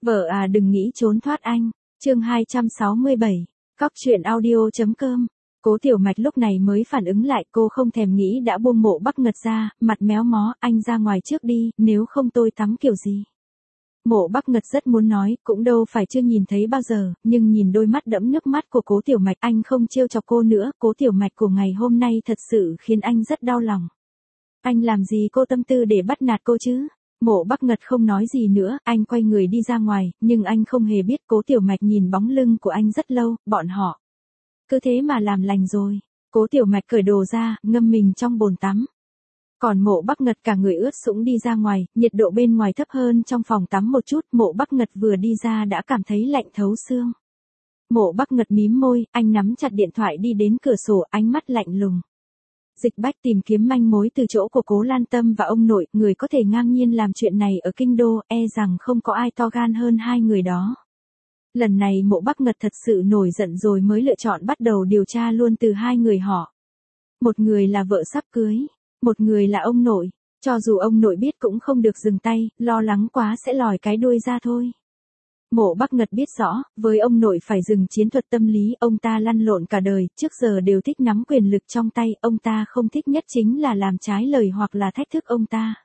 Vợ à đừng nghĩ trốn thoát anh. Chương 267. Cóc truyện audio.com. Cố Tiểu Mạch lúc này mới phản ứng lại, cô không thèm nghĩ đã buông Mộ Bắc Ngật ra, mặt méo mó, anh ra ngoài trước đi, nếu không tôi tắm kiểu gì. Mộ Bắc Ngật rất muốn nói, cũng đâu phải chưa nhìn thấy bao giờ, nhưng nhìn đôi mắt đẫm nước mắt của Cố Tiểu Mạch, anh không trêu chọc cô nữa. Cố Tiểu Mạch của ngày hôm nay thật sự khiến anh rất đau lòng. Anh làm gì cô tâm tư để bắt nạt cô chứ? Mộ Bắc Ngật không nói gì nữa, anh quay người đi ra ngoài, nhưng anh không hề biết Cố Tiểu Mạch nhìn bóng lưng của anh rất lâu, bọn họ cứ thế mà làm lành rồi. Cố Tiểu Mạch cởi đồ ra, ngâm mình trong bồn tắm. Còn Mộ Bắc Ngật cả người ướt sũng đi ra ngoài, nhiệt độ bên ngoài thấp hơn trong phòng tắm một chút, Mộ Bắc Ngật vừa đi ra đã cảm thấy lạnh thấu xương. Mộ Bắc Ngật mím môi, anh nắm chặt điện thoại đi đến cửa sổ, ánh mắt lạnh lùng. Dịch Bách tìm kiếm manh mối từ chỗ của Cố Lan Tâm và ông nội, người có thể ngang nhiên làm chuyện này ở kinh đô, e rằng không có ai to gan hơn hai người đó. Lần này Mộ Bắc Ngật thật sự nổi giận rồi mới lựa chọn bắt đầu điều tra luôn từ hai người họ. Một người là vợ sắp cưới, một người là ông nội, cho dù ông nội biết cũng không được dừng tay, lo lắng quá sẽ lòi cái đuôi ra thôi. Mộ Bắc Ngật biết rõ, với ông nội phải dừng chiến thuật tâm lý, ông ta lăn lộn cả đời, trước giờ đều thích nắm quyền lực trong tay, ông ta không thích nhất chính là làm trái lời hoặc là thách thức ông ta.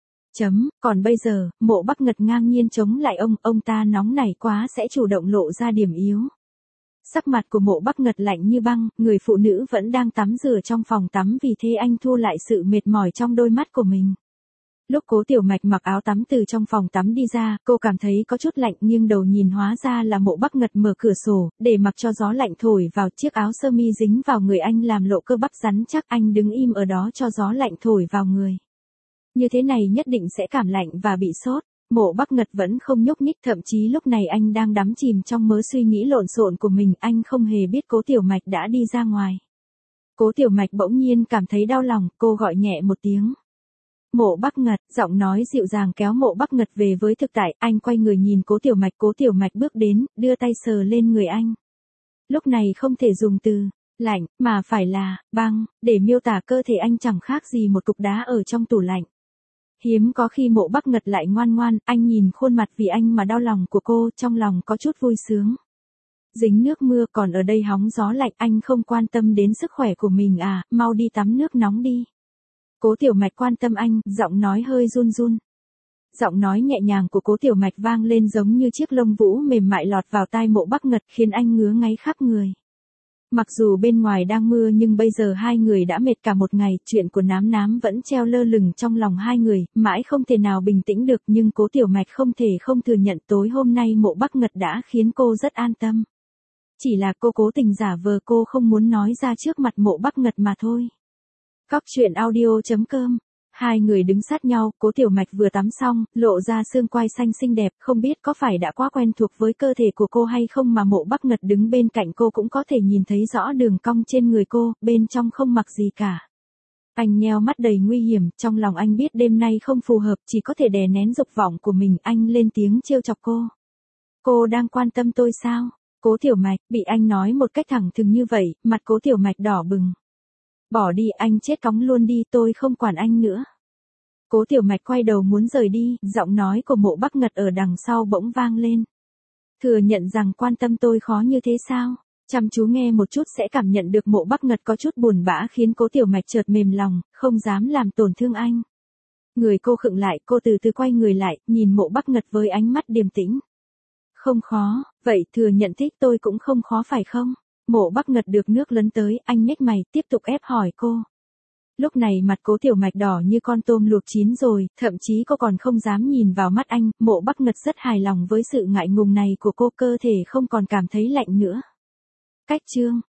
Còn bây giờ, Mộ Bắc Ngật ngang nhiên chống lại ông ta nóng nảy quá sẽ chủ động lộ ra điểm yếu. Sắc mặt của Mộ Bắc Ngật lạnh như băng, người phụ nữ vẫn đang tắm rửa trong phòng tắm, vì thế anh thu lại sự mệt mỏi trong đôi mắt của mình. Lúc Cố Tiểu Mạch mặc áo tắm từ trong phòng tắm đi ra, cô cảm thấy có chút lạnh, nghiêng đầu nhìn hóa ra là Mộ Bắc Ngật mở cửa sổ, để mặc cho gió lạnh thổi vào. Chiếc áo sơ mi dính vào người anh làm lộ cơ bắp rắn chắc, anh đứng im ở đó cho gió lạnh thổi vào người. Như thế này nhất định sẽ cảm lạnh và bị sốt. Mộ Bắc Ngật vẫn không nhúc nhích, thậm chí lúc này anh đang đắm chìm trong mớ suy nghĩ lộn xộn của mình, anh không hề biết Cố Tiểu Mạch đã đi ra ngoài. Cố Tiểu Mạch bỗng nhiên cảm thấy đau lòng, cô gọi nhẹ một tiếng. Mộ Bắc Ngật, giọng nói dịu dàng kéo Mộ Bắc Ngật về với thực tại, anh quay người nhìn Cố Tiểu Mạch bước đến, đưa tay sờ lên người anh. Lúc này không thể dùng từ lạnh, mà phải là băng, để miêu tả cơ thể anh chẳng khác gì một cục đá ở trong tủ lạnh. Hiếm có khi Mộ Bắc Ngật lại ngoan ngoan, anh nhìn khuôn mặt vì anh mà đau lòng của cô, trong lòng có chút vui sướng. Dính nước mưa còn ở đây hóng gió lạnh, anh không quan tâm đến sức khỏe của mình à, mau đi tắm nước nóng đi. Cố Tiểu Mạch quan tâm anh, giọng nói hơi run run. Giọng nói nhẹ nhàng của Cố Tiểu Mạch vang lên giống như chiếc lông vũ mềm mại lọt vào tai Mộ Bắc Ngật, khiến anh ngứa ngáy khắp người. Mặc dù bên ngoài đang mưa nhưng bây giờ hai người đã mệt cả một ngày, chuyện của Nám vẫn treo lơ lửng trong lòng hai người, mãi không thể nào bình tĩnh được, nhưng Cố Tiểu Mạch không thể không thừa nhận tối hôm nay Mộ Bắc Ngật đã khiến cô rất an tâm. Chỉ là cô cố tình giả vờ, cô không muốn nói ra trước mặt Mộ Bắc Ngật mà thôi. Cóc truyện audio.com. Hai người đứng sát nhau, Cố Tiểu Mạch vừa tắm xong, lộ ra xương quai xanh xinh đẹp, không biết có phải đã quá quen thuộc với cơ thể của cô hay không mà Mộ Bắc Ngật đứng bên cạnh cô cũng có thể nhìn thấy rõ đường cong trên người cô, bên trong không mặc gì cả. Anh nheo mắt đầy nguy hiểm, trong lòng anh biết đêm nay không phù hợp, chỉ có thể đè nén dục vọng của mình, anh lên tiếng trêu chọc cô. Cô đang quan tâm tôi sao? Cố Tiểu Mạch, bị anh nói một cách thẳng thừng như vậy, mặt Cố Tiểu Mạch đỏ bừng. Bỏ đi, anh chết cóng luôn đi, tôi không quản anh nữa. Cố Tiểu Mạch quay đầu muốn rời đi, giọng nói của Mộ Bắc Ngật ở đằng sau bỗng vang lên. Thừa nhận rằng quan tâm tôi khó như thế sao? Chăm chú nghe một chút sẽ cảm nhận được Mộ Bắc Ngật có chút buồn bã, khiến Cố Tiểu Mạch chợt mềm lòng, không dám làm tổn thương anh. Người cô khựng lại, cô từ từ quay người lại, nhìn Mộ Bắc Ngật với ánh mắt điềm tĩnh. Không khó, vậy thừa nhận thích tôi cũng không khó phải không? Mộ Bắc Ngật được nước lấn tới, anh nhếch mày, tiếp tục ép hỏi cô. Lúc này mặt Cố Tiểu Mạch đỏ như con tôm luộc chín rồi, thậm chí cô còn không dám nhìn vào mắt anh. Mộ Bắc Ngật rất hài lòng với sự ngại ngùng này của cô, cơ thể không còn cảm thấy lạnh nữa. Cách chương